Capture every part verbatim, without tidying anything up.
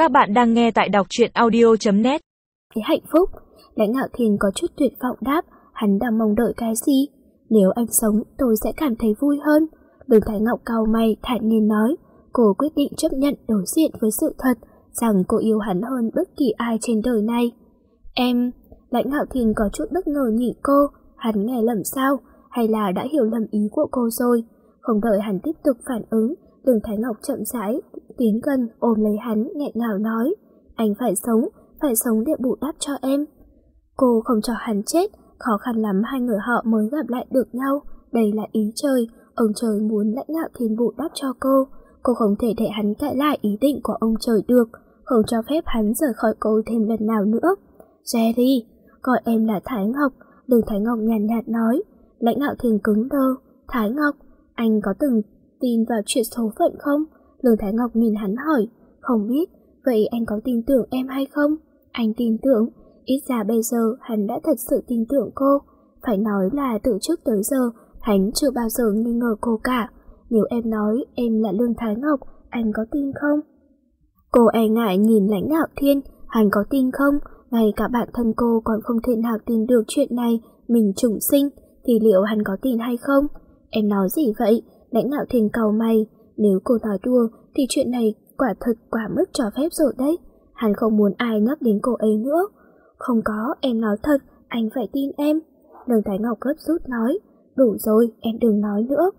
Các bạn đang nghe tại đọc truyện audio chấm net. Cái hạnh phúc, Lãnh Ngạo Thiên có chút tuyệt vọng đáp, hắn đang mong đợi cái gì? Nếu anh sống, tôi sẽ cảm thấy vui hơn. Đường Thái Ngọc cau mày thản nhiên nói, cô quyết định chấp nhận đối diện với sự thật rằng cô yêu hắn hơn bất kỳ ai trên đời này. Em, Lãnh Ngạo Thiên có chút bất ngờ nhìn cô, hắn nghe lầm sao, hay là đã hiểu lầm ý của cô rồi? Không đợi hắn tiếp tục phản ứng, Đường Thái Ngọc chậm rãi tiến gần ôm lấy hắn, nghẹn ngào nói, anh phải sống, phải sống để bù đắp cho em. Cô không cho hắn chết, khó khăn lắm hai người họ mới gặp lại được nhau, đây là ý trời, ông trời muốn Lãnh Ngạo Thiên bù đắp cho cô. Cô không thể để hắn cãi lại ý định của ông trời được, không cho phép hắn rời khỏi cô thêm lần nào nữa. Jerry, gọi em là Thái Ngọc, Đường Thái Ngọc nhàn nhạt, nhạt nói. Lãnh Ngạo Thiên cứng đơ, Thái Ngọc, anh có từng tin vào chuyện số phận không? Đường Thái Ngọc nhìn hắn hỏi, không biết, vậy anh có tin tưởng em hay không? Anh tin tưởng, ít ra bây giờ hắn đã thật sự tin tưởng cô. Phải nói là từ trước tới giờ, hắn chưa bao giờ nghi ngờ cô cả. Nếu em nói em là Lương Thái Ngọc, anh có tin không? Cô e ngại nhìn Lãnh Ngạo Thiên, hắn có tin không? Ngay cả bản thân cô còn không thể nào tin được chuyện này, mình trùng sinh, thì liệu hắn có tin hay không? Em nói gì vậy? Lãnh Ngạo Thiên cau mày, nếu cô nói đùa thì chuyện này quả thật quá mức cho phép rồi đấy. Hắn không muốn ai nhắc đến cô ấy nữa. Không có, em nói thật, anh phải tin em. Đường Thái Ngọc gấp rút nói, đủ rồi, em đừng nói nữa.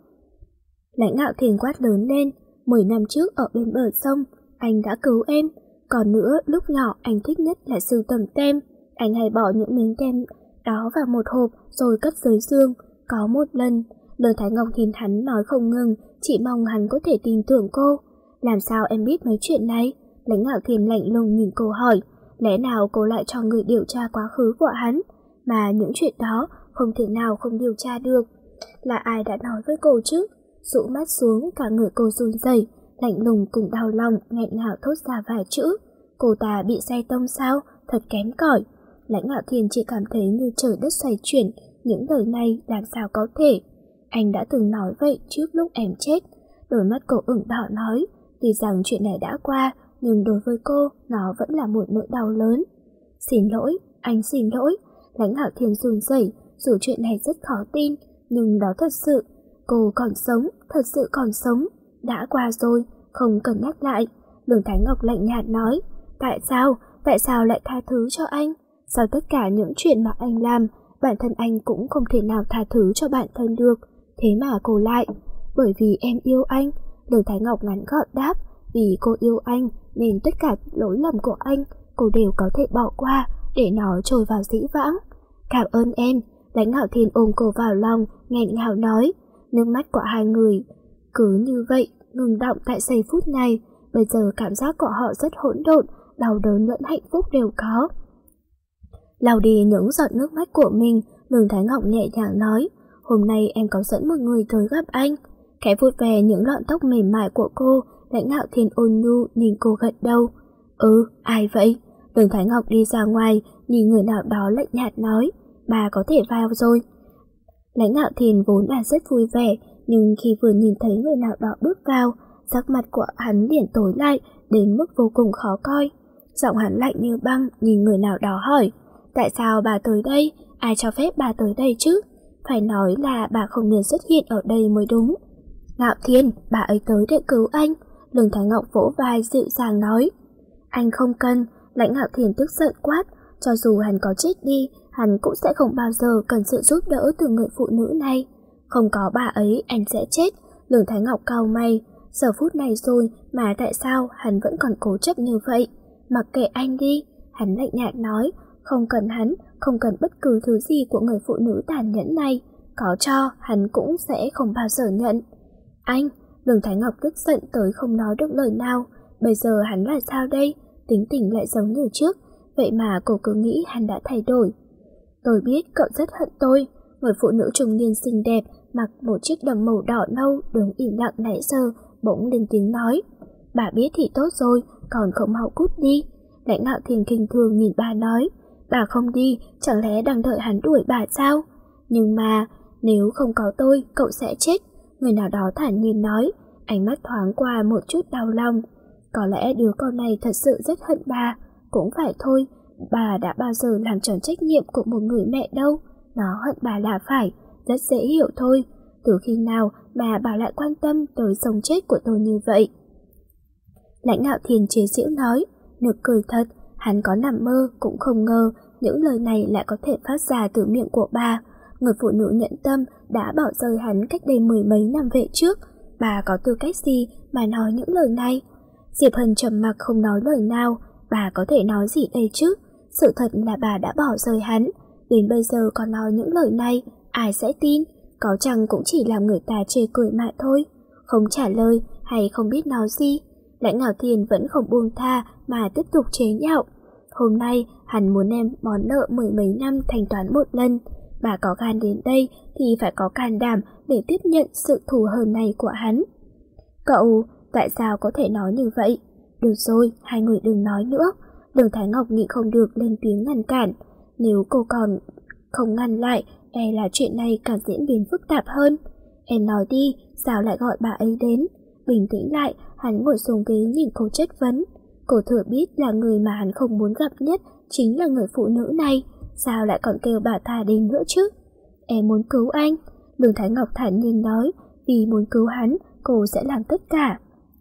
Lãnh Ngạo Thiên quát lớn lên, mười năm trước ở bên bờ sông, anh đã cứu em. Còn nữa, lúc nhỏ anh thích nhất là sưu tầm tem. Anh hay bỏ những miếng tem đó vào một hộp rồi cất dưới giường. Có một lần, Đường Thái Ngọc nhìn hắn nói không ngừng, chỉ mong hắn có thể tin tưởng cô. Làm sao em biết mấy chuyện này? Lãnh Ngạo Thiên lạnh lùng nhìn cô hỏi, lẽ nào cô lại cho người điều tra quá khứ của hắn? Mà những chuyện đó không thể nào không điều tra được. Là ai đã nói với cô chứ? Rũ mắt xuống, cả người cô run rẩy, lạnh lùng cùng đau lòng, nghẹn ngào thốt ra vài chữ. Cô ta bị say tông sao? Thật kém cỏi. Lãnh Ngạo Thiên chỉ cảm thấy như trời đất xoay chuyển, những lời này làm sao có thể? Anh đã từng nói vậy trước lúc em chết. Đôi mắt cô ửng đỏ nói, tuy rằng chuyện này đã qua, nhưng đối với cô, nó vẫn là một nỗi đau lớn. Xin lỗi, anh xin lỗi. Lãnh Ngạo Thiên run rẩy, dù chuyện này rất khó tin, nhưng đó thật sự. Cô còn sống, thật sự còn sống. Đã qua rồi, không cần nhắc lại. Đường Thái Ngọc lạnh nhạt nói, tại sao, tại sao lại tha thứ cho anh? Sau tất cả những chuyện mà anh làm, bản thân anh cũng không thể nào tha thứ cho bản thân được. Thế mà cô lại, bởi vì em yêu anh. Đường Thái Ngọc ngắn gọn đáp, vì cô yêu anh nên tất cả lỗi lầm của anh cô đều có thể bỏ qua để nó trôi vào dĩ vãng. Cảm ơn em. Lãnh Ngạo Thiên ôm cô vào lòng, nghẹn ngào nói. Nước mắt của hai người cứ như vậy ngừng đọng tại giây phút này. Bây giờ cảm giác của họ rất hỗn độn, đau đớn lẫn hạnh phúc đều có. Lau đi những giọt nước mắt của mình, Đường Thái Ngọc nhẹ nhàng nói, hôm nay em có dẫn một người tới gặp anh. Khẽ vuốt về những lọn tóc mềm mại của cô, Lãnh Ngạo Thiên ôn nhu nhìn cô gật đầu. Ừ, ai vậy? Đường Thái Ngọc đi ra ngoài, nhìn người nào đó lạnh nhạt nói, bà có thể vào rồi. Lãnh Ngạo Thiên vốn là rất vui vẻ, nhưng khi vừa nhìn thấy người nào đó bước vào, sắc mặt của hắn liền tối lại đến mức vô cùng khó coi. Giọng hắn lạnh như băng, nhìn người nào đó hỏi, tại sao bà tới đây? Ai cho phép bà tới đây chứ? Phải nói là bà không nên xuất hiện ở đây mới đúng. Ngạo Thiên, bà ấy tới để cứu anh. Đường Thái Ngọc vỗ vai dịu dàng nói. Anh không cần. Lãnh Ngạo Thiên tức giận quát, cho dù hắn có chết đi, hắn cũng sẽ không bao giờ cần sự giúp đỡ từ người phụ nữ này. Không có bà ấy, anh sẽ chết. Đường Thái Ngọc cau mày, giờ phút này rồi mà tại sao hắn vẫn còn cố chấp như vậy? Mặc kệ anh đi. Hắn lạnh nhạt nói, không cần hắn, không cần bất cứ thứ gì của người phụ nữ tàn nhẫn này. Có cho, hắn cũng sẽ không bao giờ nhận. Anh, Đường Thái Ngọc tức giận tới không nói được lời nào. Bây giờ hắn là sao đây? Tính tình lại giống như trước, vậy mà cô cứ nghĩ hắn đã thay đổi. Tôi biết cậu rất hận tôi. Người phụ nữ trung niên xinh đẹp, mặc một chiếc đầm màu đỏ nâu, đứng im lặng nãy giờ, bỗng lên tiếng nói. Bà biết thì tốt rồi, còn không mau cút đi. Lãnh Ngạo Thiên khinh thường nhìn bà nói, bà không đi, chẳng lẽ đang đợi hắn đuổi bà sao? Nhưng mà, nếu không có tôi, cậu sẽ chết. Người nào đó thản nhiên nói, ánh mắt thoáng qua một chút đau lòng. Có lẽ đứa con này thật sự rất hận bà. Cũng phải thôi, bà đã bao giờ làm tròn trách nhiệm của một người mẹ đâu. Nó hận bà là phải, rất dễ hiểu thôi. Từ khi nào mà bà lại quan tâm tới sống chết của tôi như vậy? Lãnh Ngạo Thiên chế giễu nói, nực cười thật. Hắn có nằm mơ cũng không ngờ những lời này lại có thể phát ra từ miệng của bà. Người phụ nữ nhẫn tâm đã bỏ rơi hắn cách đây mười mấy năm về trước. Bà có tư cách gì mà nói những lời này? Diệp Hân trầm mặc không nói lời nào. Bà có thể nói gì đây chứ? Sự thật là bà đã bỏ rơi hắn. Đến bây giờ còn nói những lời này, ai sẽ tin? Có chăng cũng chỉ làm người ta chê cười mà thôi. Không trả lời hay không biết nói gì, Lãnh Ngạo Thiên vẫn không buông tha mà tiếp tục chế nhạo. Hôm nay hắn muốn đem món nợ mười mấy năm thanh toán một lần. Bà có gan đến đây thì phải có can đảm để tiếp nhận sự thù hờn này của hắn. Cậu, tại sao có thể nói như vậy? Được rồi, hai người đừng nói nữa. Đường Thái Ngọc nhịn không được lên tiếng ngăn cản. Nếu cô còn không ngăn lại, e là chuyện này càng diễn biến phức tạp hơn. Em nói đi, sao lại gọi bà ấy đến? Bình tĩnh lại, hắn ngồi xuống ghế nhìn cô chất vấn. Cô thừa biết là người mà hắn không muốn gặp nhất chính là người phụ nữ này. Sao lại còn kêu bà ta đến nữa chứ? Em muốn cứu anh. Đường Thái Ngọc thản nhiên nói, vì muốn cứu hắn, cô sẽ làm tất cả.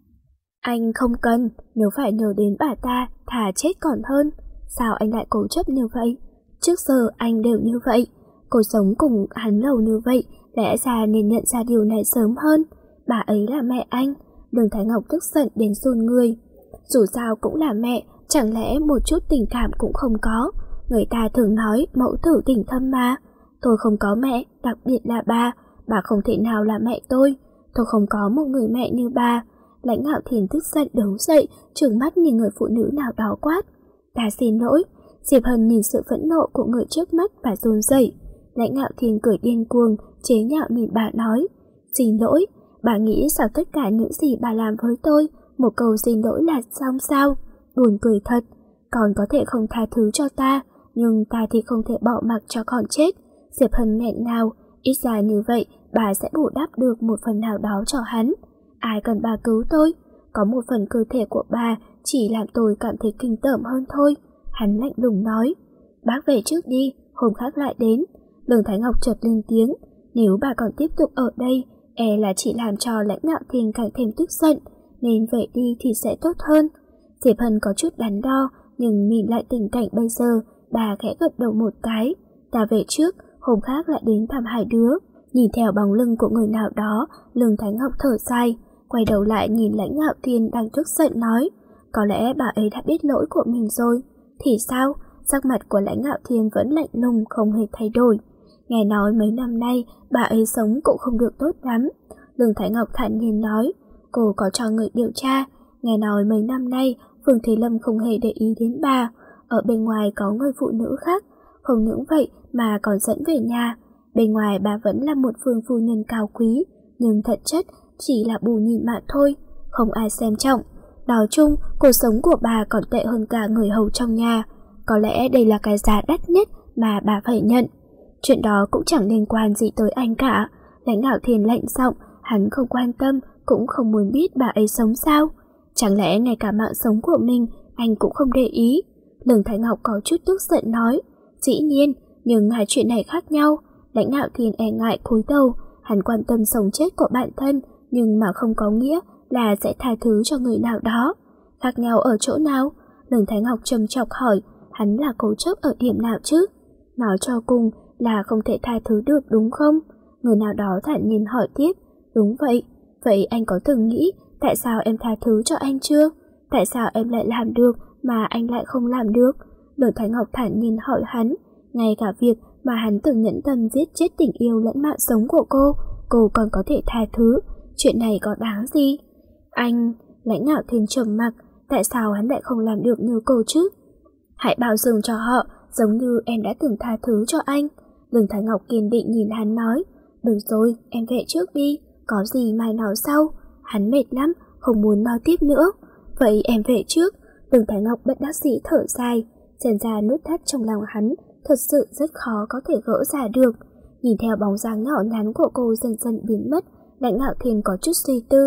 Anh không cần, nếu phải nhờ đến bà ta, thà chết còn hơn. Sao anh lại cố chấp như vậy? Trước giờ anh đều như vậy. Cô sống cùng hắn lâu như vậy, lẽ ra nên nhận ra điều này sớm hơn. Bà ấy là mẹ anh. Đường Thái Ngọc tức giận đến run người. Dù sao cũng là mẹ, chẳng lẽ một chút tình cảm cũng không có? Người ta thường nói mẫu tử tình thâm mà. Tôi không có mẹ, đặc biệt là bà. Bà không thể nào là mẹ tôi. Tôi không có một người mẹ như bà. Lãnh Ngạo Thiên tức giận đứng dậy, trừng mắt nhìn người phụ nữ nào đó quát. Ta xin lỗi. Diệp Hân nhìn sự phẫn nộ của người trước mắt và run rẩy. Lãnh Ngạo Thiên cười điên cuồng, chế nhạo nhìn bà nói. Xin lỗi. Bà nghĩ sao tất cả những gì bà làm với tôi, một câu xin lỗi là xong sao? Buồn cười thật. Con có thể không tha thứ cho ta, nhưng ta thì không thể bỏ mặc cho con chết. Diệp Hân nghẹn ngào, ít ra như vậy bà sẽ bù đắp được một phần nào đó cho hắn. Ai cần bà cứu tôi? Có một phần cơ thể của bà chỉ làm tôi cảm thấy kinh tởm hơn thôi. Hắn lạnh lùng nói. Bác về trước đi, hôm khác lại đến. Đường Thái Ngọc chợt lên tiếng. Nếu bà còn tiếp tục ở đây, e là chỉ làm cho Lãnh Ngạo Thiên càng thêm tức giận, nên về đi thì sẽ tốt hơn. Diệp Hân có chút đắn đo, nhưng nhìn lại tình cảnh bây giờ, bà khẽ gật đầu một cái. Ta về trước, hôm khác lại đến thăm hai đứa. Nhìn theo bóng lưng của người nào đó, Lương Thái Ngọc thở dài, quay đầu lại nhìn Lãnh Ngạo Thiên đang tức giận nói. Có lẽ bà ấy đã biết lỗi của mình rồi. Thì sao? Sắc mặt của Lãnh Ngạo Thiên vẫn lạnh lùng không hề thay đổi. Nghe nói mấy năm nay bà ấy sống cũng không được tốt lắm. Lương Thái Ngọc thản nhiên nói. Cô có cho người điều tra. Nghe nói mấy năm nay Phương Thế Lâm không hề để ý đến bà. Ở bên ngoài có người phụ nữ khác. Không những vậy mà còn dẫn về nhà. Bên ngoài bà vẫn là một phương phu nhân cao quý, nhưng thật chất chỉ là bù nhìn mà thôi, không ai xem trọng. Nói chung, cuộc sống của bà còn tệ hơn cả người hầu trong nhà. Có lẽ đây là cái giá đắt nhất mà bà phải nhận. Chuyện đó cũng chẳng liên quan gì tới anh cả. Lãnh Ngạo Thiên lạnh giọng, hắn không quan tâm, cũng không muốn biết bà ấy sống sao. Chẳng lẽ ngay cả mạng sống của mình anh cũng không để ý? Lương Thái Ngọc có chút tức giận nói. Dĩ nhiên, nhưng hai chuyện này khác nhau. Lãnh Ngạo Thiên e ngại cúi đầu, hắn quan tâm sống chết của bản thân, nhưng mà không có nghĩa là sẽ tha thứ cho người nào đó. Khác nhau ở chỗ nào? Lương Thái Ngọc trầm chọc hỏi, hắn là cố chấp ở điểm nào chứ? Nói cho cùng là không thể tha thứ được đúng không? Người nào đó thản nhiên hỏi tiếp. Đúng vậy. Vậy anh có từng nghĩ tại sao em tha thứ cho anh chưa? Tại sao em lại làm được mà anh lại không làm được? Lương Thái Ngọc thản nhiên hỏi hắn. Ngay cả việc mà hắn từng nhẫn tâm giết chết tình yêu lẫn mạng sống của cô, cô còn có thể tha thứ. Chuyện này có đáng gì? Anh, Lãnh Ngạo Thiên trầm mặc. Tại sao hắn lại không làm được như cô chứ? Hãy bao dung cho họ, giống như em đã từng tha thứ cho anh. Lương Thái Ngọc kiên định nhìn hắn nói. Được rồi, em về trước đi, có gì mai nói sau. Hắn mệt lắm, không muốn nói tiếp nữa. Vậy em về trước. Lương Thái Ngọc bất đắc dĩ thở dài. Xem ra nút thắt trong lòng hắn thật sự rất khó có thể gỡ ra được. Nhìn theo bóng dáng nhỏ nhắn của cô dần dần biến mất, Lãnh Ngạo Thiên có chút suy tư.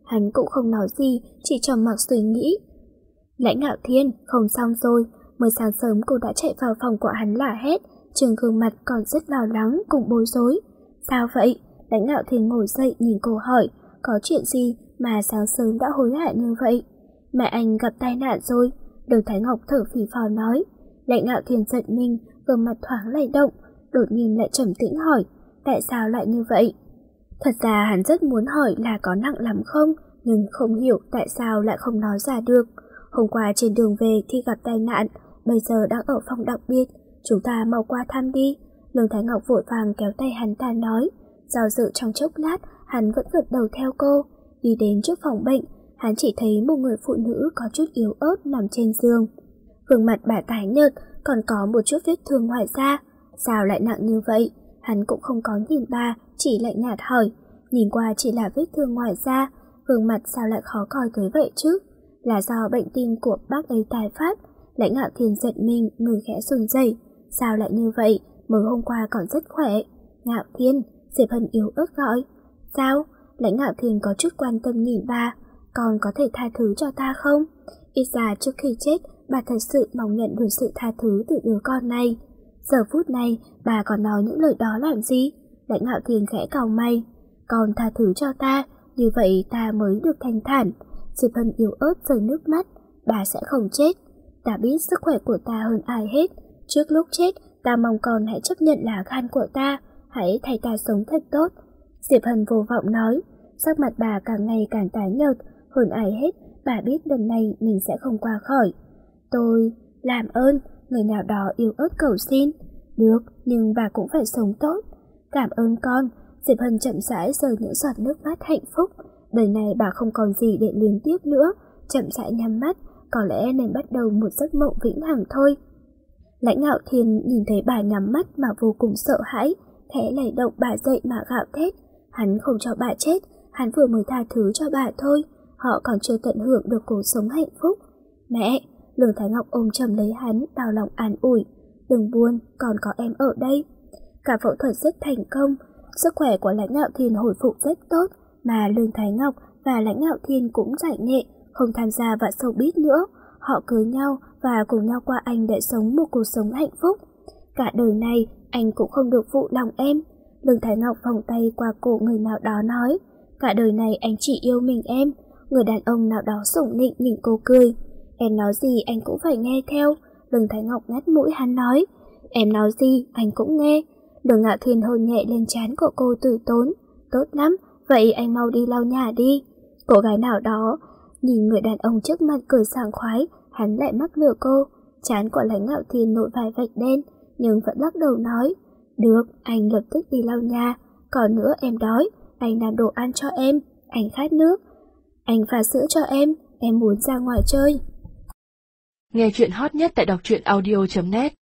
hắn cũng không nói gì, chỉ trầm mặc suy nghĩ. Lãnh Ngạo Thiên, không xong rồi, mới sáng sớm cô đã chạy vào phòng của hắn la hét, trên gương mặt còn rất lo lắng cùng bối rối. Sao vậy? Lãnh Ngạo Thiên ngồi dậy nhìn cô hỏi, có chuyện gì mà sáng sớm đã hối hả như vậy? Mẹ anh gặp tai nạn rồi, Đường Thái Ngọc thở phì phò nói. Lãnh Ngạo Thiên giận mình, gương mặt thoáng lay động, đột nhiên lại trầm tĩnh hỏi, tại sao lại như vậy? Thật ra hắn rất muốn hỏi là có nặng lắm không, nhưng không hiểu tại sao lại không nói ra được. Hôm qua trên đường về thì gặp tai nạn, bây giờ đang ở phòng đặc biệt, chúng ta mau qua thăm đi. Lương Thái Ngọc vội vàng kéo tay hắn ta nói. Do dự trong chốc lát, hắn vẫn gật đầu theo cô. Đi đến trước phòng bệnh, hắn chỉ thấy một người phụ nữ có chút yếu ớt nằm trên giường. Gương mặt bà tái nhợt, còn có một chút vết thương ngoài da. Sao lại nặng như vậy? Hắn cũng không có nhìn bà, chỉ lạnh nhạt hỏi. Nhìn qua chỉ là vết thương ngoài da, gương mặt sao lại khó coi tới vậy chứ? Là do bệnh tim của bác ấy tái phát. Lãnh Ngạo Thiên giận mình, người khẽ run rẩy. Sao lại như vậy? Mới hôm qua còn rất khỏe. Ngạo Thiên, Diệp Hân yếu ớt gọi. Sao? Lãnh Ngạo Thiên có chút quan tâm nhìn bà. Con có thể tha thứ cho ta không? Ít ra trước khi chết, bà thật sự mong nhận được sự tha thứ từ đứa con này. Giờ phút này, bà còn nói những lời đó làm gì? Lãnh Ngạo Thiên khẽ cau mày. Con tha thứ cho ta, như vậy ta mới được thanh thản. Diệp Hân yếu ớt rơi nước mắt. Bà sẽ không chết. Ta biết sức khỏe của ta hơn ai hết. Trước lúc chết, ta mong con hãy chấp nhận là gan của ta. Hãy thay ta sống thật tốt. Diệp Hân vô vọng nói. Sắc mặt bà càng ngày càng tái nhợt. Hơn ai hết, bà biết lần này mình sẽ không qua khỏi. Tôi, làm ơn, người nào đó yếu ớt cầu xin. Được, nhưng bà cũng phải sống tốt. Cảm ơn con. Diệp Hân chậm rãi rơi những giọt nước mắt hạnh phúc. Đời này bà không còn gì để luyến tiếc nữa. Chậm rãi nhắm mắt, có lẽ nên bắt đầu một giấc mộng vĩnh hằng thôi. Lãnh Ngạo Thiên nhìn thấy bà nhắm mắt mà vô cùng sợ hãi, khẽ lay động bà dậy mà gào thét. Hắn không cho bà chết, hắn vừa mới tha thứ cho bà thôi. Họ còn chưa tận hưởng được cuộc sống hạnh phúc. Mẹ! Lương Thái Ngọc ôm chầm lấy hắn, đau lòng an ủi. Đừng buồn, còn có em ở đây. Cả phẫu thuật rất thành công, sức khỏe của Lãnh Ngạo Thiên hồi phục rất tốt, mà Lương Thái Ngọc và Lãnh Ngạo Thiên cũng giải nghệ, không tham gia vào showbiz nữa. Họ cưới nhau và cùng nhau qua Anh để sống một cuộc sống hạnh phúc. Cả đời này anh cũng không được phụ lòng em. Lương Thái Ngọc vòng tay qua cổ người nào đó nói. Cả đời này anh chỉ yêu mình em. Người đàn ông nào đó sủng nịnh nhìn cô cười. Em nói gì anh cũng phải nghe theo. Lương Thái Ngọc ngắt mũi hắn nói. Em nói gì anh cũng nghe. Lương Ngạo Thiên hôn nhẹ lên trán của cô từ tốn. Tốt lắm, vậy anh mau đi lau nhà đi. Cô gái nào đó nhìn người đàn ông trước mặt cười sảng khoái, hắn lại mắc lừa cô. Trán của Lãnh Ngạo Thiên nổi vài vạch đen, nhưng vẫn lắc đầu nói. Được, anh lập tức đi lau nhà. Còn nữa em đói, anh làm đồ ăn cho em. Anh khát nước, anh pha sữa cho em. Em muốn ra ngoài chơi. Nghe chuyện hot nhất tại đọc truyện audio chấm net.